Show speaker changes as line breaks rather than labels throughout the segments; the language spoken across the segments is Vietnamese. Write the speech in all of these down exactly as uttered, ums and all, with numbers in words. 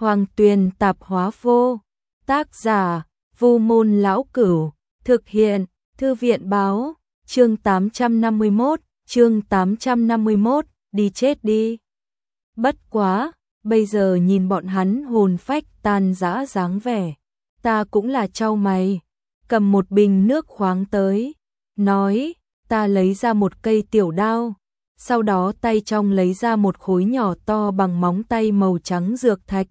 Hoàng Tuyền Tạp Hóa Vô. Tác giả: Vu Môn Lão Cửu. Thực hiện: Thư viện Báo. Chương tám trăm năm mươi mốt, chương tám trăm năm mươi mốt, đi chết đi. Bất quá, bây giờ nhìn bọn hắn hồn phách tan rã dáng vẻ, ta cũng là chau mày, cầm một bình nước khoáng tới, nói, ta lấy ra một cây tiểu đao, sau đó tay trong lấy ra một khối nhỏ to bằng móng tay màu trắng dược thạch.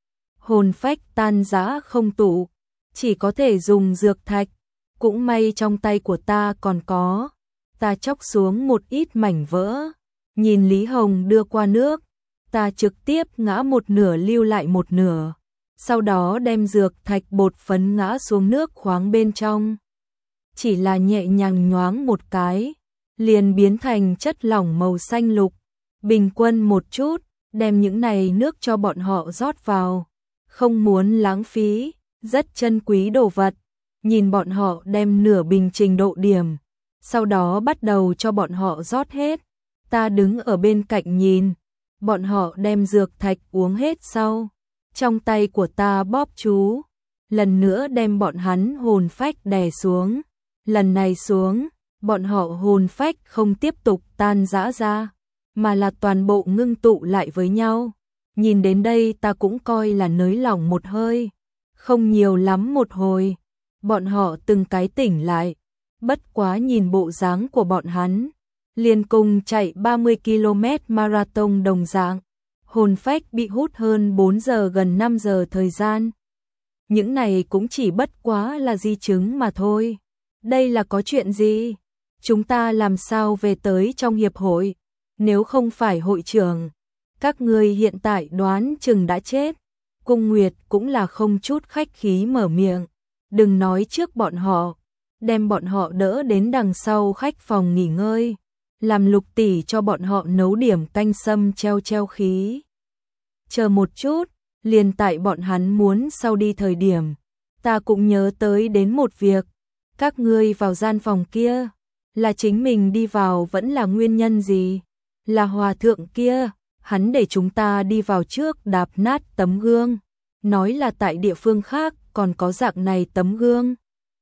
Hồn phách tan rã không tụ, chỉ có thể dùng dược thạch, cũng may trong tay của ta còn có, ta chóc xuống một ít mảnh vỡ, nhìn Lý Hồng đưa qua nước, ta trực tiếp ngã một nửa lưu lại một nửa, sau đó đem dược thạch bột phấn ngã xuống nước khoáng bên trong. Chỉ là nhẹ nhàng nhoáng một cái, liền biến thành chất lỏng màu xanh lục, bình quân một chút, đem những này nước cho bọn họ rót vào, không muốn lãng phí, rất chân quý đồ vật, nhìn bọn họ đem nửa bình trình độ điểm, sau đó bắt đầu cho bọn họ rót hết, ta đứng ở bên cạnh nhìn, bọn họ đem dược thạch uống hết sau, trong tay của ta bóp chú, lần nữa đem bọn hắn hồn phách đè xuống, lần này xuống, bọn họ hồn phách không tiếp tục tan rã ra, mà là toàn bộ ngưng tụ lại với nhau. Nhìn đến đây ta cũng coi là nới lỏng một hơi, không nhiều lắm một hồi, bọn họ từng cái tỉnh lại, bất quá nhìn bộ dáng của bọn hắn, liền cùng chạy ba mươi ki lô mét marathon đồng dạng, hồn phách bị hút hơn bốn giờ gần năm giờ thời gian. Những này cũng chỉ bất quá là di chứng mà thôi. Đây là có chuyện gì? Chúng ta làm sao về tới trong hiệp hội? Nếu không phải hội trưởng, các người hiện tại đoán chừng đã chết. Cung Nguyệt cũng là không chút khách khí mở miệng. Đừng nói trước bọn họ, đem bọn họ đỡ đến đằng sau khách phòng nghỉ ngơi. Làm Lục tỷ cho bọn họ nấu điểm canh sâm treo treo khí. Chờ một chút, liền tại bọn hắn muốn sau đi thời điểm, ta cũng nhớ tới đến một việc. Các ngươi vào gian phòng kia, là chính mình đi vào vẫn là nguyên nhân gì? Là hòa thượng kia, hắn để chúng ta đi vào trước đạp nát tấm gương, nói là tại địa phương khác còn có dạng này tấm gương.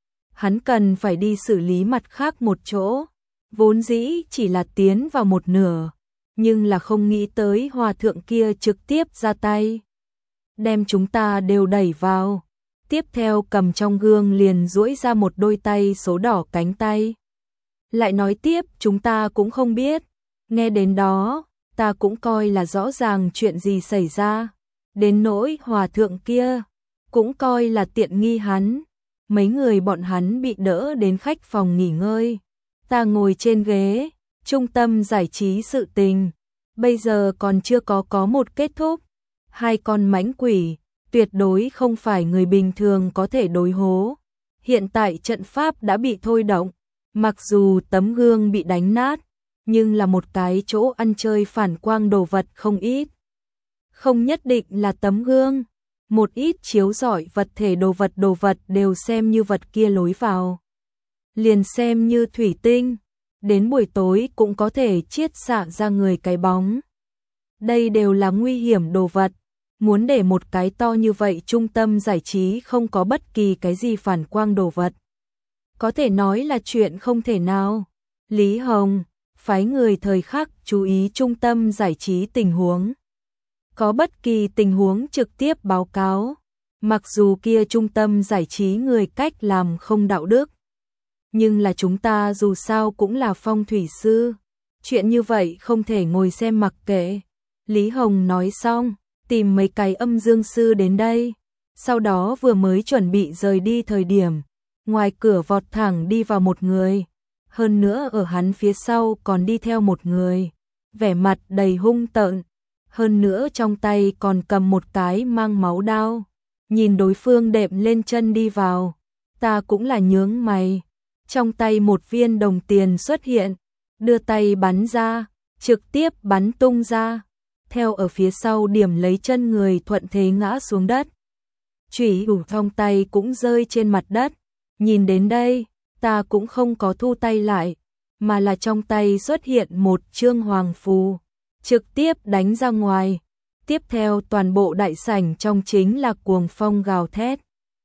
Hắn cần phải đi xử lý mặt khác một chỗ, vốn dĩ chỉ là tiến vào một nửa, nhưng là không nghĩ tới hòa thượng kia trực tiếp ra tay, đem chúng ta đều đẩy vào. Tiếp theo cầm trong gương liền duỗi ra một đôi tay số đỏ cánh tay. Lại nói tiếp chúng ta cũng không biết. Nghe đến đó, ta cũng coi là rõ ràng chuyện gì xảy ra. Đến nỗi hòa thượng kia, cũng coi là tiện nghi hắn. Mấy người bọn hắn bị đỡ đến khách phòng nghỉ ngơi. Ta ngồi trên ghế, trung tâm giải trí sự tình. Bây giờ còn chưa có có một kết thúc. Hai con mãnh quỷ tuyệt đối không phải người bình thường có thể đối hố. Hiện tại trận pháp đã bị thôi động, mặc dù tấm gương bị đánh nát, nhưng là một cái chỗ ăn chơi phản quang đồ vật không ít. Không nhất định là tấm gương, một ít chiếu rọi vật thể đồ vật đồ vật đều xem như vật kia lối vào. Liền xem như thủy tinh, đến buổi tối cũng có thể chiết xạ ra người cái bóng. Đây đều là nguy hiểm đồ vật. Muốn để một cái to như vậy trung tâm giải trí không có bất kỳ cái gì phản quang đồ vật, có thể nói là chuyện không thể nào. Lý Hồng, phái người thời khắc chú ý trung tâm giải trí tình huống. Có bất kỳ tình huống trực tiếp báo cáo, mặc dù kia trung tâm giải trí người cách làm không đạo đức. Nhưng là chúng ta dù sao cũng là phong thủy sư, chuyện như vậy không thể ngồi xem mặc kệ. Lý Hồng nói xong, tìm mấy cái âm dương sư đến đây, sau đó vừa mới chuẩn bị rời đi thời điểm, ngoài cửa vọt thẳng đi vào một người, hơn nữa ở hắn phía sau còn đi theo một người, vẻ mặt đầy hung tợn, hơn nữa trong tay còn cầm một cái mang máu đao, nhìn đối phương đệm lên chân đi vào, ta cũng là nhướng mày, trong tay một viên đồng tiền xuất hiện, đưa tay bắn ra, trực tiếp bắn tung ra. Theo ở phía sau điểm lấy chân người thuận thế ngã xuống đất. Chủy thủ trong tay cũng rơi trên mặt đất. Nhìn đến đây, ta cũng không có thu tay lại, mà là trong tay xuất hiện một chương hoàng phù, trực tiếp đánh ra ngoài. Tiếp theo toàn bộ đại sảnh trong chính là cuồng phong gào thét.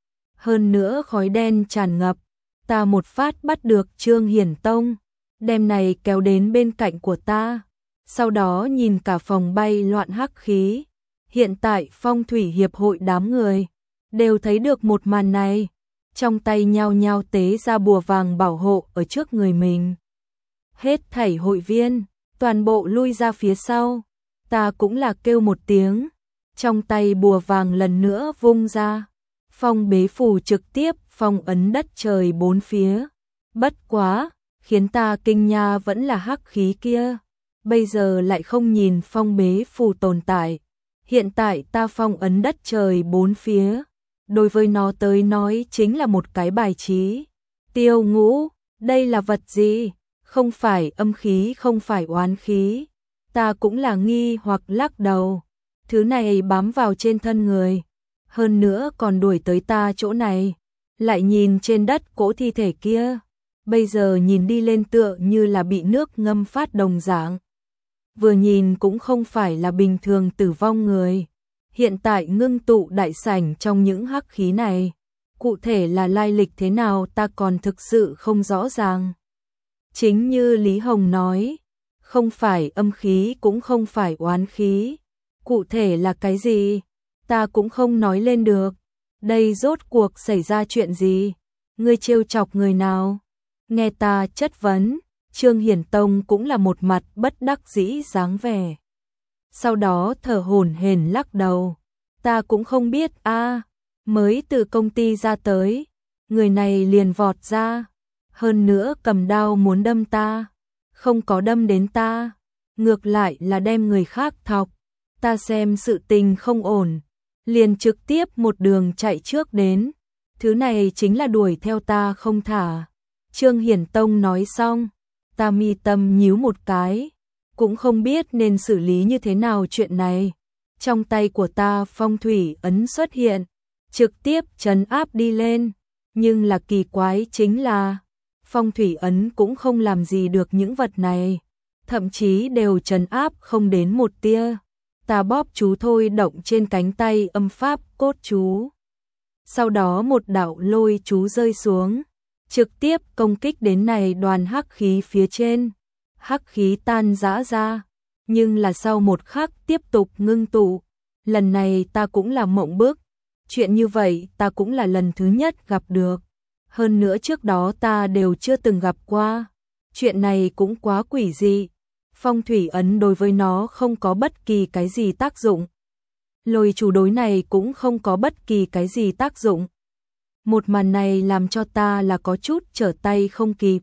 Hơn nữa khói đen tràn ngập, ta một phát bắt được Trương Hiển Tông, đem này kéo đến bên cạnh của ta. Sau đó nhìn cả phòng bay loạn hắc khí. Hiện tại phong thủy hiệp hội đám người đều thấy được một màn này, trong tay nhao nhao tế ra bùa vàng bảo hộ ở trước người mình. Hết thảy hội viên, toàn bộ lui ra phía sau. Ta cũng là kêu một tiếng, trong tay bùa vàng lần nữa vung ra. Phong bế phù trực tiếp phong ấn đất trời bốn phía. Bất quá, khiến ta kinh nha vẫn là hắc khí kia. Bây giờ lại không nhìn phong bế phù tồn tại. Hiện tại ta phong ấn đất trời bốn phía. Đối với nó tới nói chính là một cái bài trí. Tiêu Ngũ, đây là vật gì? Không phải âm khí, không phải oán khí. Ta cũng là nghi hoặc lắc đầu. Thứ này bám vào trên thân người. Hơn nữa còn đuổi tới ta chỗ này. Lại nhìn trên đất cỗ thi thể kia. Bây giờ nhìn đi lên tựa như là bị nước ngâm phát đồng dạng. Vừa nhìn cũng không phải là bình thường tử vong người. Hiện tại ngưng tụ đại sảnh trong những hắc khí này. Cụ thể là lai lịch thế nào ta còn thực sự không rõ ràng. Chính như Lý Hồng nói, không phải âm khí cũng không phải oán khí. Cụ thể là cái gì? Ta cũng không nói lên được. Đây rốt cuộc xảy ra chuyện gì? Ngươi trêu chọc người nào? Nghe ta chất vấn, Trương Hiển Tông cũng là một mặt bất đắc dĩ dáng vẻ. Sau đó thở hổn hển lắc đầu. Ta cũng không biết a, mới từ công ty ra tới, người này liền vọt ra, hơn nữa cầm đao muốn đâm ta, không có đâm đến ta, ngược lại là đem người khác thọc. Ta xem sự tình không ổn, liền trực tiếp một đường chạy trước đến, thứ này chính là đuổi theo ta không thả. Trương Hiển Tông nói xong, ta mi tâm nhíu một cái, cũng không biết nên xử lý như thế nào chuyện này. Trong tay của ta phong thủy ấn xuất hiện, trực tiếp trấn áp đi lên, nhưng là kỳ quái chính là phong thủy ấn cũng không làm gì được những vật này, thậm chí đều trấn áp không đến một tia. Ta bóp chú thôi động trên cánh tay âm pháp cốt chú. Sau đó một đạo lôi chú rơi xuống, trực tiếp công kích đến này đoàn hắc khí phía trên. Hắc khí tan rã ra, nhưng là sau một khắc tiếp tục ngưng tụ. Lần này ta cũng là mộng bức, chuyện như vậy ta cũng là lần thứ nhất gặp được. Hơn nữa trước đó ta đều chưa từng gặp qua. Chuyện này cũng quá quỷ dị. Phong thủy ấn đối với nó không có bất kỳ cái gì tác dụng. Lôi chủ đối này cũng không có bất kỳ cái gì tác dụng. Một màn này làm cho ta là có chút trở tay không kịp.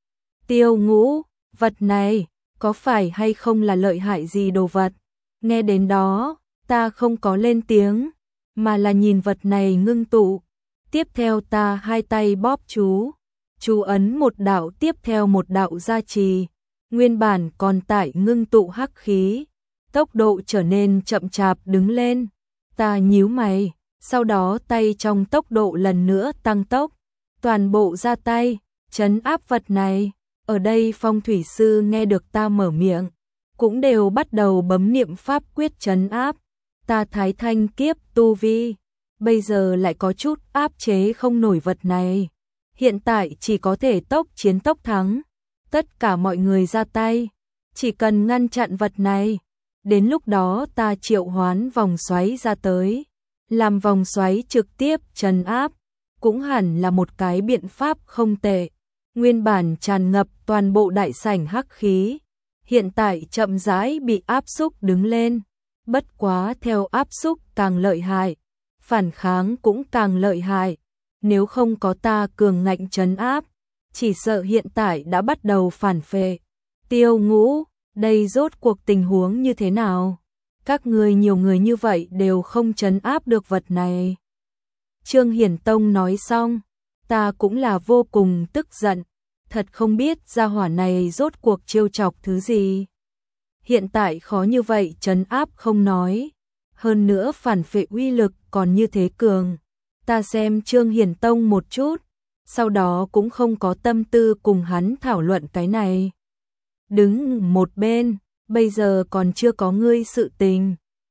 Tiêu Ngũ, vật này có phải hay không là lợi hại gì đồ vật? Nghe đến đó, ta không có lên tiếng, mà là nhìn vật này ngưng tụ. Tiếp theo ta hai tay bóp chú, chú ấn một đạo tiếp theo một đạo gia trì. Nguyên bản còn tại ngưng tụ hắc khí, tốc độ trở nên chậm chạp đứng lên. Ta nhíu mày, sau đó tay trong tốc độ lần nữa tăng tốc, toàn bộ ra tay, trấn áp vật này. Ở đây phong thủy sư nghe được ta mở miệng, cũng đều bắt đầu bấm niệm pháp quyết trấn áp. Ta thái thanh kiếp tu vi, bây giờ lại có chút áp chế không nổi vật này. Hiện tại chỉ có thể tốc chiến tốc thắng. Tất cả mọi người ra tay, chỉ cần ngăn chặn vật này. Đến lúc đó ta triệu hoán vòng xoáy ra tới, làm vòng xoáy trực tiếp trấn áp, cũng hẳn là một cái biện pháp không tệ. Nguyên bản tràn ngập toàn bộ đại sảnh hắc khí, hiện tại chậm rãi bị áp xúc đứng lên. Bất quá theo áp xúc càng lợi hại, phản kháng cũng càng lợi hại. Nếu không có ta cường ngạnh trấn áp, chỉ sợ hiện tại đã bắt đầu phản phệ. Tiêu Ngũ, đây rốt cuộc tình huống như thế nào? Các người nhiều người như vậy đều không trấn áp được vật này. Trương Hiển Tông nói xong, ta cũng là vô cùng tức giận, thật không biết gia hỏa này rốt cuộc trêu chọc thứ gì. Hiện tại khó như vậy trấn áp không nói, hơn nữa phản phệ uy lực còn như thế cường. Ta xem Trương Hiển Tông một chút, sau đó cũng không có tâm tư cùng hắn thảo luận cái này. Đứng một bên, bây giờ còn chưa có ngươi sự tình,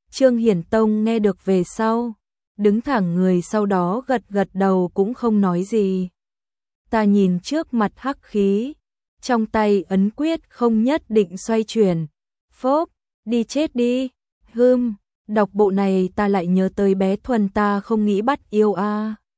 Trương Hiển Tông nghe được về sau, đứng thẳng người sau đó gật gật đầu cũng không nói gì. Ta nhìn trước mặt hắc khí, trong tay ấn quyết không nhất định xoay chuyển. Phốp, đi chết đi. Hưm, đọc bộ này ta lại nhớ tới bé Thuần ta không nghĩ bắt yêu a. À.